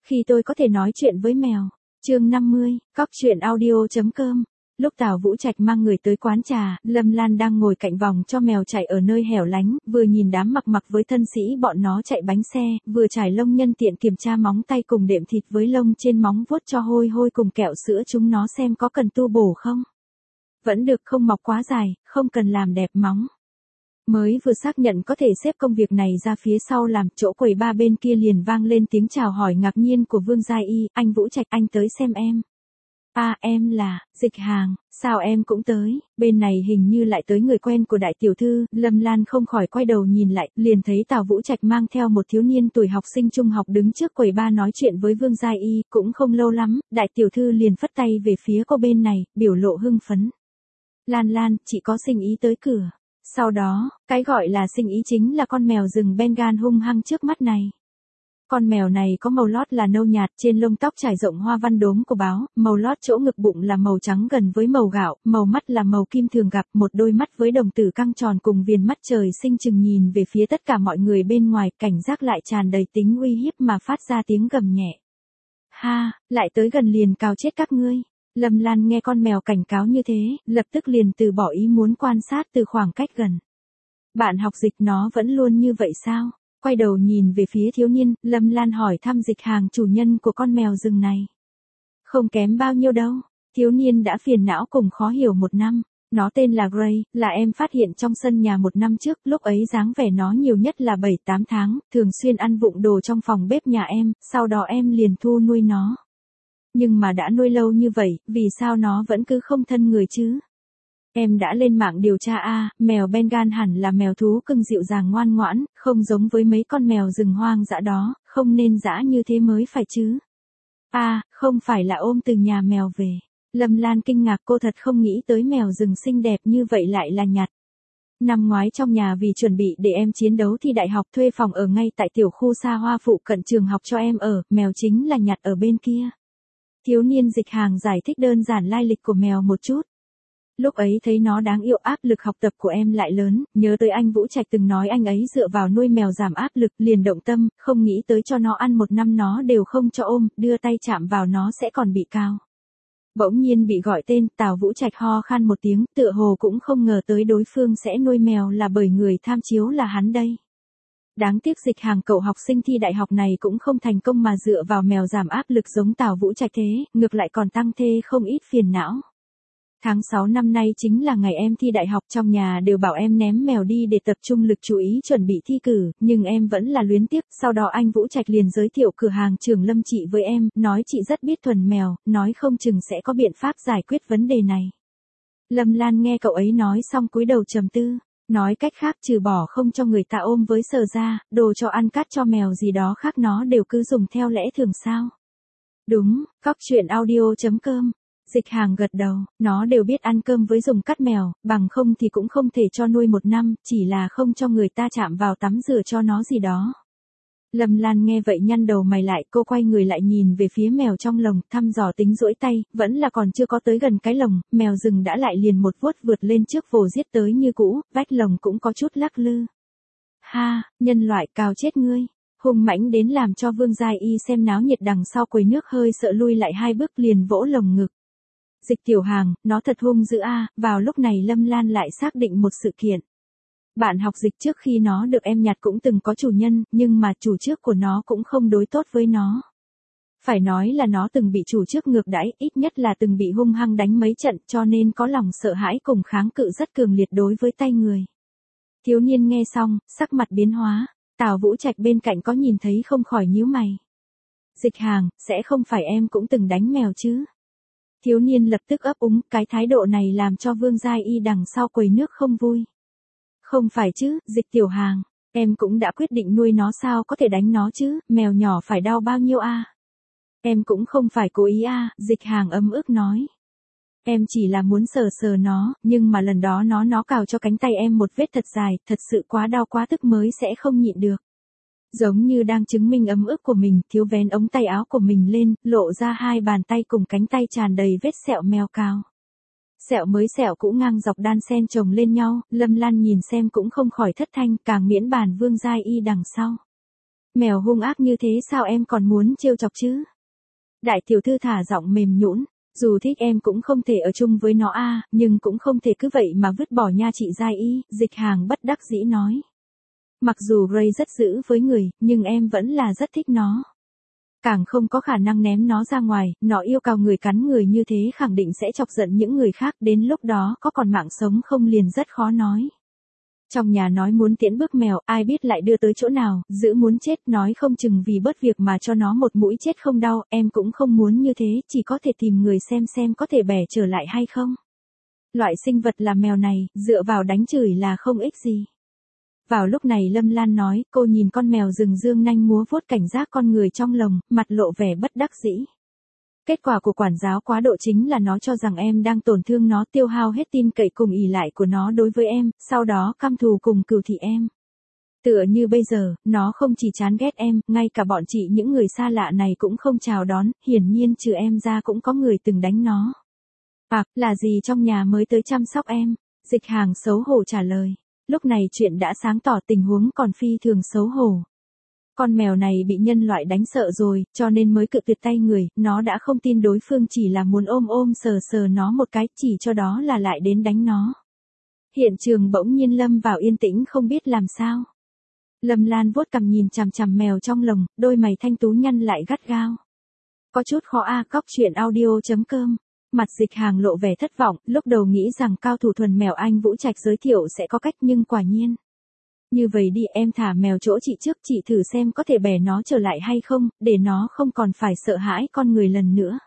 Khi tôi có thể nói chuyện với mèo. Chương 50, cóc truyện audio.com. Lúc Tào Vũ Trạch mang người tới quán trà, Lâm Lan đang ngồi cạnh vòng cho mèo chạy ở nơi hẻo lánh, vừa nhìn đám mặc với thân sĩ bọn nó chạy bánh xe, vừa trải lông nhân tiện kiểm tra móng tay cùng đệm thịt với lông trên móng vuốt cho hôi hôi cùng kẹo sữa chúng nó xem có cần tu bổ không. Vẫn được, không mọc quá dài, không cần làm đẹp móng. Mới vừa xác nhận có thể xếp công việc này ra phía sau làm, chỗ quầy ba bên kia liền vang lên tiếng chào hỏi ngạc nhiên của Vương Gia Y, anh Vũ Trạch, anh tới xem em. À, em là, Dịch Hàng, sao em cũng tới, bên này hình như lại tới người quen của đại tiểu thư, Lâm Lan không khỏi quay đầu nhìn lại, liền thấy Tào Vũ Trạch mang theo một thiếu niên tuổi học sinh trung học đứng trước quầy ba nói chuyện với Vương Gia Y, cũng không lâu lắm, đại tiểu thư liền phất tay về phía cô bên này, biểu lộ hưng phấn. Lan Lan, chị có sinh ý tới cửa. Sau đó, cái gọi là sinh ý chính là con mèo rừng Bengal hung hăng trước mắt này. Con mèo này có màu lót là nâu nhạt, trên lông tóc trải rộng hoa văn đốm của báo, màu lót chỗ ngực bụng là màu trắng gần với màu gạo, màu mắt là màu kim thường gặp, một đôi mắt với đồng tử căng tròn cùng viền mắt trời sinh chừng nhìn về phía tất cả mọi người bên ngoài, cảnh giác lại tràn đầy tính uy hiếp mà phát ra tiếng gầm nhẹ. Ha, lại tới gần liền cào chết các ngươi. Lâm Lan nghe con mèo cảnh cáo như thế, lập tức liền từ bỏ ý muốn quan sát từ khoảng cách gần. Bạn học Dịch nó vẫn luôn như vậy sao? Quay đầu nhìn về phía thiếu niên, Lâm Lan hỏi thăm Dịch Hàng chủ nhân của con mèo rừng này. Không kém bao nhiêu đâu, thiếu niên đã phiền não cùng khó hiểu một năm. Nó tên là Gray, là em phát hiện trong sân nhà một năm trước, lúc ấy dáng vẻ nó nhiều nhất là 7-8 tháng, thường xuyên ăn vụng đồ trong phòng bếp nhà em, sau đó em liền thu nuôi nó. Nhưng mà đã nuôi lâu như vậy, vì sao nó vẫn cứ không thân người chứ? Em đã lên mạng điều tra mèo Bengal hẳn là mèo thú cưng dịu dàng ngoan ngoãn, không giống với mấy con mèo rừng hoang dã đó, không nên dã như thế mới phải chứ. Không phải là ôm từ nhà mèo về. Lâm Lan kinh ngạc, cô thật không nghĩ tới mèo rừng xinh đẹp như vậy lại là nhặt. Năm ngoái trong nhà vì chuẩn bị để em chiến đấu thi đại học thuê phòng ở ngay tại tiểu khu xa hoa phụ cận trường học cho em ở, mèo chính là nhặt ở bên kia. Thiếu niên Dịch Hàng giải thích đơn giản lai lịch của mèo một chút. Lúc ấy thấy nó đáng yêu, áp lực học tập của em lại lớn, nhớ tới anh Vũ Trạch từng nói anh ấy dựa vào nuôi mèo giảm áp lực, liền động tâm, không nghĩ tới cho nó ăn một năm nó đều không cho ôm, đưa tay chạm vào nó sẽ còn bị cào. Bỗng nhiên bị gọi tên, Tào Vũ Trạch ho khan một tiếng, tựa hồ cũng không ngờ tới đối phương sẽ nuôi mèo là bởi người tham chiếu là hắn đây. Đáng tiếc Dịch Hàng cậu học sinh thi đại học này cũng không thành công mà dựa vào mèo giảm áp lực giống Tào Vũ Trạch thế, ngược lại còn tăng thêm không ít phiền não. Tháng 6 năm nay chính là ngày em thi đại học, trong nhà đều bảo em ném mèo đi để tập trung lực chú ý chuẩn bị thi cử, nhưng em vẫn là luyến tiếc, sau đó anh Vũ Trạch liền giới thiệu cửa hàng Trường Lâm chị với em, nói chị rất biết thuần mèo, nói không chừng sẽ có biện pháp giải quyết vấn đề này. Lâm Lan nghe cậu ấy nói xong cúi đầu trầm tư, nói cách khác trừ bỏ không cho người ta ôm với sờ ra, đồ cho ăn cát cho mèo gì đó khác nó đều cứ dùng theo lẽ thường sao. Đúng, cóc truyện audio.com. Dịch Hàng gật đầu, nó đều biết ăn cơm với dùng cắt mèo, bằng không thì cũng không thể cho nuôi một năm, chỉ là không cho người ta chạm vào tắm rửa cho nó gì đó. Lâm Lan nghe vậy nhăn đầu mày lại, cô quay người lại nhìn về phía mèo trong lồng, thăm dò tính duỗi tay, vẫn là còn chưa có tới gần cái lồng, mèo rừng đã lại liền một vuốt vượt lên trước vồ giết tới như cũ, vách lồng cũng có chút lắc lư. Ha, nhân loại cào chết ngươi. Hung mãnh đến làm cho Vương Gia Y xem náo nhiệt đằng sau quầy nước hơi sợ lui lại 2 bước liền vỗ lồng ngực. Dịch tiểu Hàng, nó thật hung dữ vào lúc này Lâm Lan lại xác định một sự kiện. Bạn học Dịch trước khi nó được em nhặt cũng từng có chủ nhân, nhưng mà chủ trước của nó cũng không đối tốt với nó. Phải nói là nó từng bị chủ trước ngược đãi, ít nhất là từng bị hung hăng đánh mấy trận, cho nên có lòng sợ hãi cùng kháng cự rất cường liệt đối với tay người. Thiếu niên nghe xong, sắc mặt biến hóa, Tào Vũ Trạch bên cạnh có nhìn thấy không khỏi nhíu mày. Dịch Hàng, sẽ không phải em cũng từng đánh mèo chứ? Thiếu niên lập tức ấp úng, cái thái độ này làm cho Vương Gia Y đằng sau quầy nước không vui. Không phải chứ, Dịch tiểu Hàng, em cũng đã quyết định nuôi nó sao có thể đánh nó chứ, mèo nhỏ phải đau bao nhiêu Em cũng không phải cố ý Dịch Hàng ấm ức nói. Em chỉ là muốn sờ sờ nó, nhưng mà lần đó nó cào cho cánh tay em một vết thật dài, thật sự quá đau quá tức mới sẽ không nhịn được. Giống như đang chứng minh ấm ức của mình, thiếu vén ống tay áo của mình lên, lộ ra 2 bàn tay cùng cánh tay tràn đầy vết sẹo mèo cào. Sẹo mới sẹo cũ ngang dọc đan xen chồng lên nhau, Lâm Lan nhìn xem cũng không khỏi thất thanh, càng miễn bàn Vương Gia Y đằng sau. Mèo hung ác như thế sao em còn muốn trêu chọc chứ? Đại tiểu thư thả giọng mềm nhũn, dù thích em cũng không thể ở chung với nó nhưng cũng không thể cứ vậy mà vứt bỏ nha chị Giai Y, Dịch Hàng bất đắc dĩ nói. Mặc dù Gray rất dữ với người, nhưng em vẫn là rất thích nó. Càng không có khả năng ném nó ra ngoài, nó yêu cầu người cắn người như thế khẳng định sẽ chọc giận những người khác, đến lúc đó có còn mạng sống không liền rất khó nói. Trong nhà nói muốn tiễn bước mèo, ai biết lại đưa tới chỗ nào, giữ muốn chết, nói không chừng vì bớt việc mà cho nó một mũi chết không đau, em cũng không muốn như thế, chỉ có thể tìm người xem có thể bẻ trở lại hay không. Loại sinh vật là mèo này, dựa vào đánh chửi là không ích gì. Vào lúc này Lâm Lan nói, cô nhìn con mèo rừng dương nanh múa vuốt cảnh giác con người trong lồng, mặt lộ vẻ bất đắc dĩ. Kết quả của quản giáo quá độ chính là nó cho rằng em đang tổn thương nó, tiêu hao hết tin cậy cùng ỷ lại của nó đối với em, sau đó căm thù cùng cừu thị em. Tựa như bây giờ, nó không chỉ chán ghét em, ngay cả bọn chị những người xa lạ này cũng không chào đón, hiển nhiên trừ em ra cũng có người từng đánh nó. Là gì trong nhà mới tới chăm sóc em? Dịch Hàng xấu hổ trả lời. Lúc này chuyện đã sáng tỏ, tình huống còn phi thường xấu hổ. Con mèo này bị nhân loại đánh sợ rồi, cho nên mới cự tuyệt tay người, nó đã không tin đối phương chỉ là muốn ôm sờ nó một cái, chỉ cho đó là lại đến đánh nó. Hiện trường bỗng nhiên lâm vào yên tĩnh không biết làm sao. Lâm Lan vuốt cằm nhìn chằm chằm mèo trong lồng, đôi mày thanh tú nhăn lại gắt gao. Có chút khó Cóc truyện audio.com. Mặt Dịch Hàng lộ vẻ thất vọng, lúc đầu nghĩ rằng cao thủ thuần mèo anh Vũ Trạch giới thiệu sẽ có cách nhưng quả nhiên. Như vậy đi, em thả mèo chỗ chị trước, chị thử xem có thể bẻ nó trở lại hay không, để nó không còn phải sợ hãi con người lần nữa.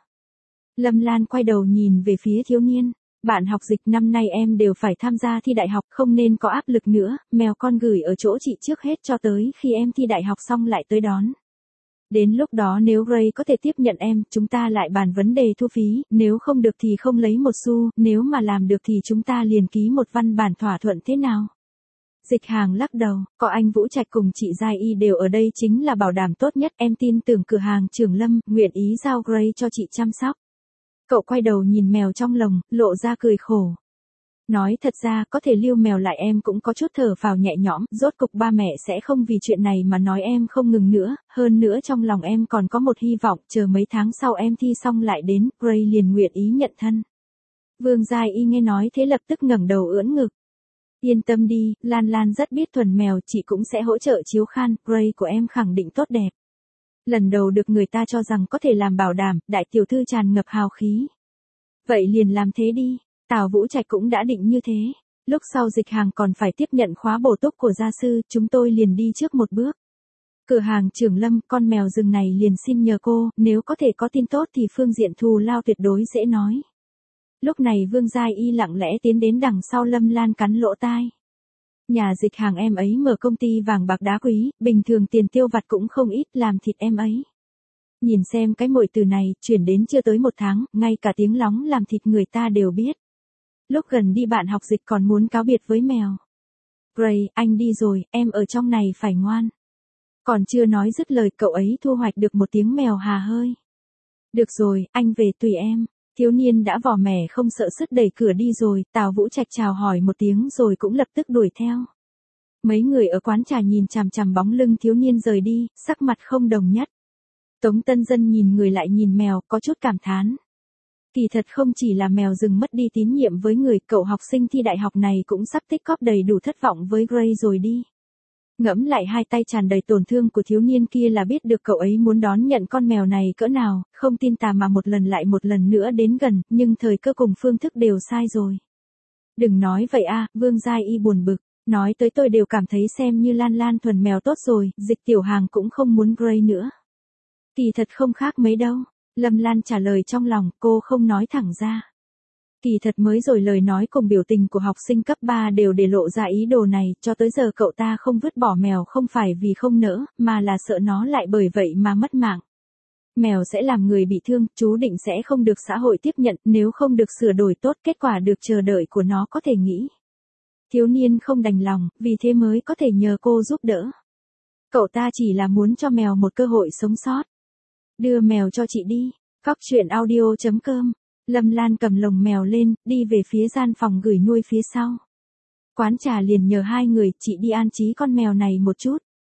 Lâm Lan quay đầu nhìn về phía thiếu niên. Bạn học Dịch, năm nay em đều phải tham gia thi đại học, không nên có áp lực nữa, mèo con gửi ở chỗ chị trước hết cho tới khi em thi đại học xong lại tới đón. Đến lúc đó nếu Gray có thể tiếp nhận em, chúng ta lại bàn vấn đề thu phí, nếu không được thì không lấy một xu, nếu mà làm được thì chúng ta liền ký một văn bản thỏa thuận thế nào? Dịch Hàng lắc đầu, có anh Vũ Trạch cùng chị Giai Y đều ở đây chính là bảo đảm tốt nhất, em tin tưởng cửa hàng Trường Lâm, nguyện ý giao Gray cho chị chăm sóc. Cậu quay đầu nhìn mèo trong lồng, lộ ra cười khổ. Nói thật ra, có thể lưu mèo lại em cũng có chút thở phào nhẹ nhõm, rốt cục ba mẹ sẽ không vì chuyện này mà nói em không ngừng nữa, hơn nữa trong lòng em còn có một hy vọng, chờ mấy tháng sau em thi xong lại đến, Gray liền nguyện ý nhận thân. Vương Giai Y nghe nói thế lập tức ngẩng đầu ưỡn ngực. Yên tâm đi, Lan Lan rất biết thuần mèo, chị cũng sẽ hỗ trợ chiếu khan, Gray của em khẳng định tốt đẹp. Lần đầu được người ta cho rằng có thể làm bảo đảm, đại tiểu thư tràn ngập hào khí. Vậy liền làm thế đi. Tào Vũ Trạch cũng đã định như thế. Lúc sau Dịch Hàng còn phải tiếp nhận khóa bổ túc của gia sư, chúng tôi liền đi trước một bước. Cửa hàng Trường Lâm, con mèo rừng này liền xin nhờ cô, nếu có thể có tin tốt thì phương diện thù lao tuyệt đối dễ nói. Lúc này Vương Giai Y lặng lẽ tiến đến đằng sau Lâm Lan cắn lỗ tai. Nhà Dịch Hàng em ấy mở công ty vàng bạc đá quý, bình thường tiền tiêu vặt cũng không ít, làm thịt em ấy. Nhìn xem cái mồi từ này, chuyển đến chưa tới một tháng, ngay cả tiếng lóng làm thịt người ta đều biết. Lúc gần đi bạn học Dịch còn muốn cáo biệt với mèo. Gray, anh đi rồi, em ở trong này phải ngoan. Còn chưa nói dứt lời cậu ấy thu hoạch được một tiếng mèo hà hơi. Được rồi, anh về tùy em. Thiếu niên đã vò mẻ không sợ sứt đẩy cửa đi rồi, Tào Vũ Trạch chào hỏi một tiếng rồi cũng lập tức đuổi theo. Mấy người ở quán trà nhìn chằm chằm bóng lưng thiếu niên rời đi, sắc mặt không đồng nhất. Tống Tân Dân nhìn người lại nhìn mèo, có chút cảm thán. Kỳ thật không chỉ là mèo rừng mất đi tín nhiệm với người, cậu học sinh thi đại học này cũng sắp tích cóp đầy đủ thất vọng với Gray rồi đi. Ngẫm lại hai tay tràn đầy tổn thương của thiếu niên kia là biết được cậu ấy muốn đón nhận con mèo này cỡ nào, không tin tà mà một lần lại một lần nữa đến gần, nhưng thời cơ cùng phương thức đều sai rồi. Đừng nói vậy Vương Giai Y buồn bực, nói tới tôi đều cảm thấy xem như Lan Lan thuần mèo tốt rồi, Dịch tiểu hàng cũng không muốn Gray nữa. Kỳ thật không khác mấy đâu. Lâm Lan trả lời trong lòng, cô không nói thẳng ra. Kỳ thật mới rồi lời nói cùng biểu tình của học sinh cấp 3 đều để lộ ra ý đồ này, cho tới giờ cậu ta không vứt bỏ mèo không phải vì không nỡ, mà là sợ nó lại bởi vậy mà mất mạng. Mèo sẽ làm người bị thương, chú định sẽ không được xã hội tiếp nhận, nếu không được sửa đổi tốt, kết quả được chờ đợi của nó có thể nghĩ. Thiếu niên không đành lòng, vì thế mới có thể nhờ cô giúp đỡ. Cậu ta chỉ là muốn cho mèo một cơ hội sống sót. Đưa mèo cho chị đi. Cóc truyện audio.com. Lâm Lan cầm lồng mèo lên, đi về phía gian phòng gửi nuôi phía sau. Quán trà liền nhờ hai người, chị đi an trí con mèo này một chút.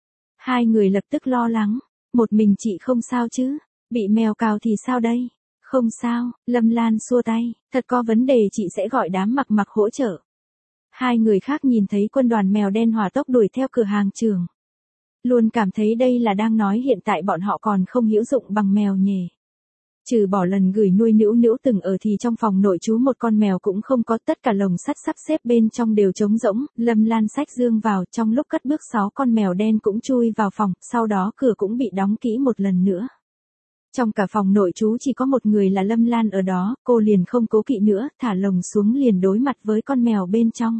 Hai người lập tức lo lắng, một mình chị không sao chứ, bị mèo cào thì sao đây? Không sao, Lâm Lan xua tay, thật có vấn đề chị sẽ gọi đám mặc mặc hỗ trợ. Hai người khác nhìn thấy quân đoàn mèo đen hỏa tốc đuổi theo cửa hàng trường. Luôn cảm thấy đây là đang nói hiện tại bọn họ còn không hữu dụng bằng mèo nhề. Trừ bỏ lần gửi nuôi Nữu Nữu từng ở thì trong phòng nội trú một con mèo cũng không có, tất cả lồng sắt sắp xếp bên trong đều trống rỗng, Lâm Lan xách dương vào, trong lúc cất bước 6 con mèo đen cũng chui vào phòng, sau đó cửa cũng bị đóng kỹ một lần nữa. Trong cả phòng nội trú chỉ có một người là Lâm Lan ở đó, cô liền không cố kỵ nữa, thả lồng xuống liền đối mặt với con mèo bên trong.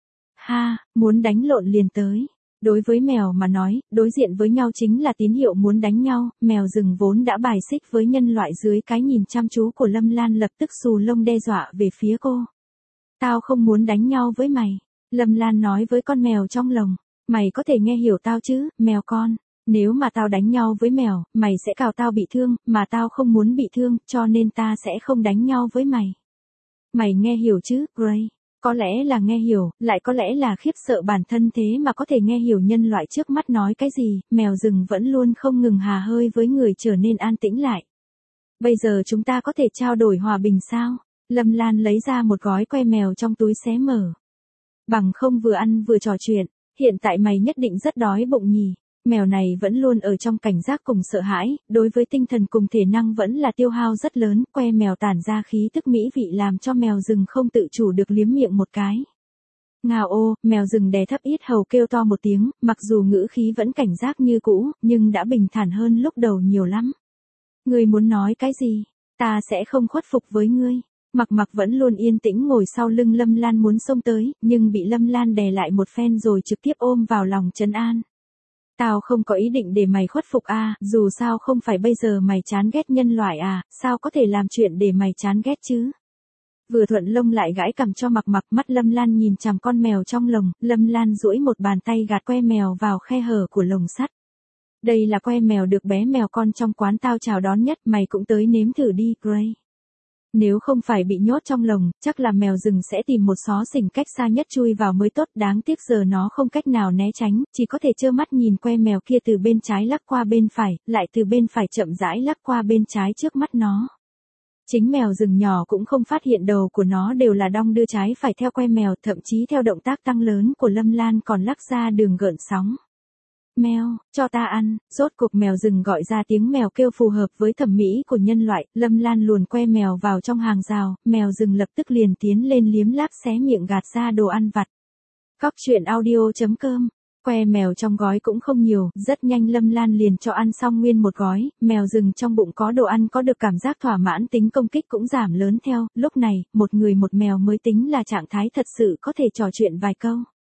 Ha, muốn đánh lộn liền tới. Đối với mèo mà nói, đối diện với nhau chính là tín hiệu muốn đánh nhau, mèo rừng vốn đã bài xích với nhân loại dưới cái nhìn chăm chú của Lâm Lan lập tức xù lông đe dọa về phía cô. Tao không muốn đánh nhau với mày. Lâm Lan nói với con mèo trong lồng, mày có thể nghe hiểu tao chứ, mèo con. Nếu mà tao đánh nhau với mèo, mày sẽ cào tao bị thương, mà tao không muốn bị thương, cho nên ta sẽ không đánh nhau với mày. Mày nghe hiểu chứ, Gray? Có lẽ là nghe hiểu, lại có lẽ là khiếp sợ bản thân thế mà có thể nghe hiểu nhân loại trước mắt nói cái gì, mèo rừng vẫn luôn không ngừng hà hơi với người trở nên an tĩnh lại. Bây giờ chúng ta có thể trao đổi hòa bình sao? Lâm Lan lấy ra một gói que mèo trong túi xé mở. Bằng không vừa ăn vừa trò chuyện, hiện tại mày nhất định rất đói bụng nhỉ. Mèo này vẫn luôn ở trong cảnh giác cùng sợ hãi, đối với tinh thần cùng thể năng vẫn là tiêu hao rất lớn, que mèo tản ra khí tức mỹ vị làm cho mèo rừng không tự chủ được liếm miệng một cái. Ngào ô, mèo rừng đè thấp yết hầu kêu to một tiếng, mặc dù ngữ khí vẫn cảnh giác như cũ, nhưng đã bình thản hơn lúc đầu nhiều lắm. Ngươi muốn nói cái gì? Ta sẽ không khuất phục với ngươi. Mặc mặc vẫn luôn yên tĩnh ngồi sau lưng Lâm Lan muốn xông tới, nhưng bị Lâm Lan đè lại một phen rồi trực tiếp ôm vào lòng trấn an. Tao không có ý định để mày khuất phục à, dù sao không phải bây giờ mày chán ghét nhân loại à, sao có thể làm chuyện để mày chán ghét chứ? Vừa thuận lông lại gãi cằm cho mặc mặc, mắt Lâm Lan nhìn chằm con mèo trong lồng, Lâm Lan duỗi một bàn tay gạt que mèo vào khe hở của lồng sắt. Đây là que mèo được bé mèo con trong quán tao chào đón nhất, mày cũng tới nếm thử đi, Gray. Nếu không phải bị nhốt trong lồng, chắc là mèo rừng sẽ tìm một xó xỉnh cách xa nhất chui vào mới tốt, đáng tiếc giờ nó không cách nào né tránh, chỉ có thể trơ mắt nhìn que mèo kia từ bên trái lắc qua bên phải, lại từ bên phải chậm rãi lắc qua bên trái trước mắt nó. Chính mèo rừng nhỏ cũng không phát hiện đầu của nó đều là đong đưa trái phải theo que mèo, thậm chí theo động tác tăng lớn của Lâm Lan còn lắc ra đường gợn sóng. Mèo, cho ta ăn, rốt cuộc mèo rừng gọi ra tiếng mèo kêu phù hợp với thẩm mỹ của nhân loại, Lâm Lan luồn que mèo vào trong hàng rào, mèo rừng lập tức liền tiến lên liếm láp xé miệng gạt ra đồ ăn vặt. Cóc truyện audio.com, que mèo trong gói cũng không nhiều, rất nhanh Lâm Lan liền cho ăn xong nguyên một gói, mèo rừng trong bụng có đồ ăn có được cảm giác thỏa mãn, tính công kích cũng giảm lớn theo, lúc này, một người một mèo mới tính là trạng thái thật sự có thể trò chuyện vài câu.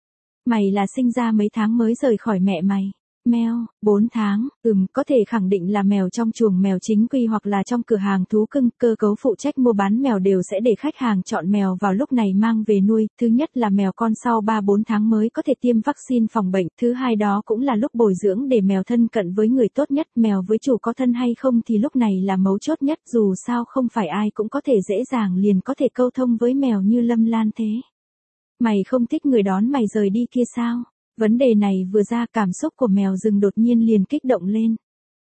Mày là sinh ra mấy tháng mới rời khỏi mẹ mày? Mèo, 4 tháng, có thể khẳng định là mèo trong chuồng mèo chính quy hoặc là trong cửa hàng thú cưng, cơ cấu phụ trách mua bán mèo đều sẽ để khách hàng chọn mèo vào lúc này mang về nuôi, thứ nhất là mèo con sau 3-4 tháng mới có thể tiêm vaccine phòng bệnh, thứ hai đó cũng là lúc bồi dưỡng để mèo thân cận với người tốt nhất, mèo với chủ có thân hay không thì lúc này là mấu chốt nhất, dù sao không phải ai cũng có thể dễ dàng liền có thể câu thông với mèo như Lâm Lan thế. Mày không thích người đón mày rời đi kia sao? Vấn đề này vừa ra cảm xúc của mèo rừng đột nhiên liền kích động lên.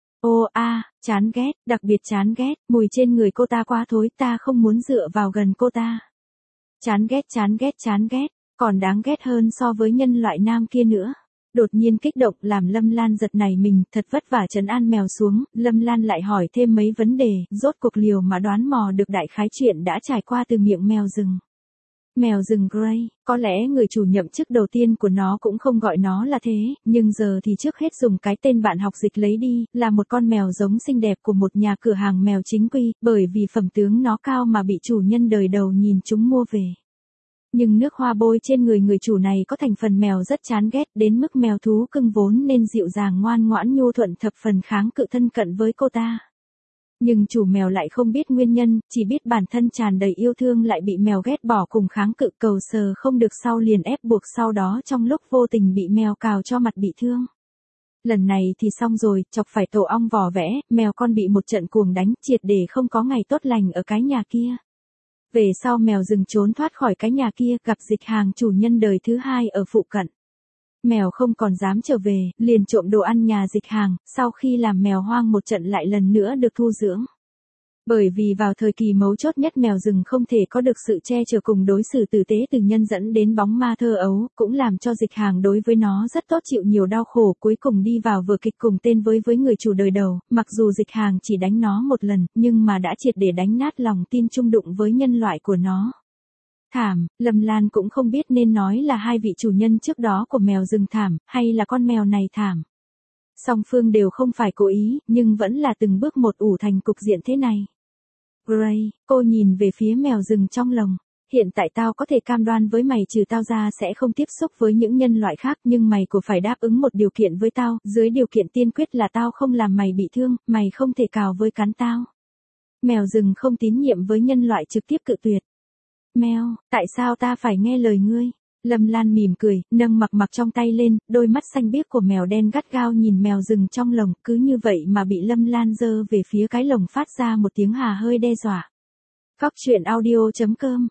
Ô a, chán ghét, đặc biệt chán ghét, mùi trên người cô ta quá thối, ta không muốn dựa vào gần cô ta. Chán ghét chán ghét chán ghét, còn đáng ghét hơn so với nhân loại nam kia nữa. Đột nhiên kích động làm Lâm Lan giật nảy mình, thật vất vả trấn an mèo xuống, Lâm Lan lại hỏi thêm mấy vấn đề, rốt cuộc liều mà đoán mò được đại khái chuyện đã trải qua từ miệng mèo rừng. Mèo rừng Gray, có lẽ người chủ nhậm chức đầu tiên của nó cũng không gọi nó là thế, nhưng giờ thì trước hết dùng cái tên bạn học dịch lấy đi, là một con mèo giống xinh đẹp của một nhà cửa hàng mèo chính quy, bởi vì phẩm tướng nó cao mà bị chủ nhân đời đầu nhìn chúng mua về. Nhưng nước hoa bôi trên người chủ này có thành phần mèo rất chán ghét, đến mức mèo thú cưng vốn nên dịu dàng ngoan ngoãn nhu thuận thập phần kháng cự thân cận với cô ta. Nhưng chủ mèo lại không biết nguyên nhân, chỉ biết bản thân tràn đầy yêu thương lại bị mèo ghét bỏ cùng kháng cự, cầu sờ không được sau liền ép buộc, sau đó trong lúc vô tình bị mèo cào cho mặt bị thương. Lần này thì xong rồi, chọc phải tổ ong vò vẽ, mèo con bị một trận cuồng đánh, triệt để không có ngày tốt lành ở cái nhà kia. Về sau mèo rừng trốn thoát khỏi cái nhà kia, gặp dịch hàng chủ nhân đời thứ hai ở phụ cận. Mèo không còn dám trở về, liền trộm đồ ăn nhà dịch hàng, sau khi làm mèo hoang một trận lại lần nữa được thu dưỡng. Bởi vì vào thời kỳ mấu chốt nhất mèo rừng không thể có được sự che chở cùng đối xử tử tế từ nhân dẫn đến bóng ma thơ ấu, cũng làm cho dịch hàng đối với nó rất tốt, chịu nhiều đau khổ, cuối cùng đi vào vở kịch cùng tên với người chủ đời đầu. Mặc dù dịch hàng chỉ đánh nó một lần, nhưng mà đã triệt để đánh nát lòng tin chung đụng với nhân loại của nó. Thảm, Lâm Lan cũng không biết nên nói là hai vị chủ nhân trước đó của mèo rừng thảm, hay là con mèo này thảm. Song phương đều không phải cố ý, nhưng vẫn là từng bước một ủ thành cục diện thế này. Gray, cô nhìn về phía mèo rừng trong lồng. Hiện tại tao có thể cam đoan với mày trừ tao ra sẽ không tiếp xúc với những nhân loại khác, nhưng mày cũng phải đáp ứng một điều kiện với tao, dưới điều kiện tiên quyết là tao không làm mày bị thương, mày không thể cào với cắn tao. Mèo rừng không tín nhiệm với nhân loại trực tiếp cự tuyệt. Mèo, tại sao ta phải nghe lời ngươi? Lâm Lan mỉm cười, nâng mặc trong tay lên, đôi mắt xanh biếc của mèo đen gắt gao nhìn mèo rừng trong lồng, cứ như vậy mà bị Lâm Lan giơ về phía cái lồng phát ra một tiếng hà hơi đe dọa. Cóc truyện audio.com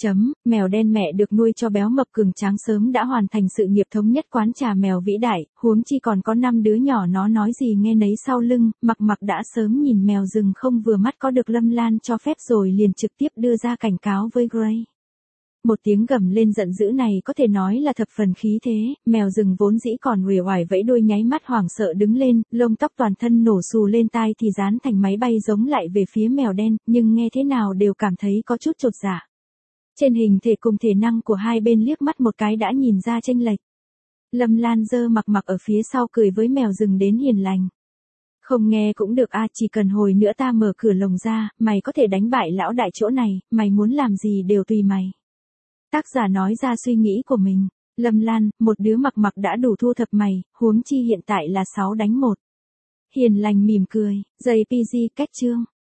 Mèo đen mẹ được nuôi cho béo mập cường tráng sớm đã hoàn thành sự nghiệp thống nhất quán trà mèo vĩ đại, huống chi còn có 5 đứa nhỏ, nó nói gì nghe nấy sau lưng. Mặc đã sớm nhìn mèo rừng không vừa mắt có được Lâm Lan cho phép rồi liền trực tiếp đưa ra cảnh cáo với Gray. Một tiếng gầm lên giận dữ này có thể nói là thập phần khí thế, mèo rừng vốn dĩ còn uể oải vẫy đuôi nháy mắt hoảng sợ đứng lên, lông tóc toàn thân nổ xù lên tai thì dán thành máy bay giống lại về phía mèo đen, nhưng nghe thế nào đều cảm thấy có chút chột dạ. Trên hình thể cùng thể năng của hai bên liếc mắt một cái đã nhìn ra chênh lệch. Lâm Lan giơ mặc ở phía sau cười với mèo rừng đến hiền lành. Không nghe cũng được a, chỉ cần hồi nữa ta mở cửa lồng ra, mày có thể đánh bại lão đại chỗ này, mày muốn làm gì đều tùy mày. Tác giả nói ra suy nghĩ của mình. Lâm Lan, một đứa mặc đã đủ thu thập mày, huống chi hiện tại là 6 đánh 1. Hiền lành mỉm cười, JPG cách chương.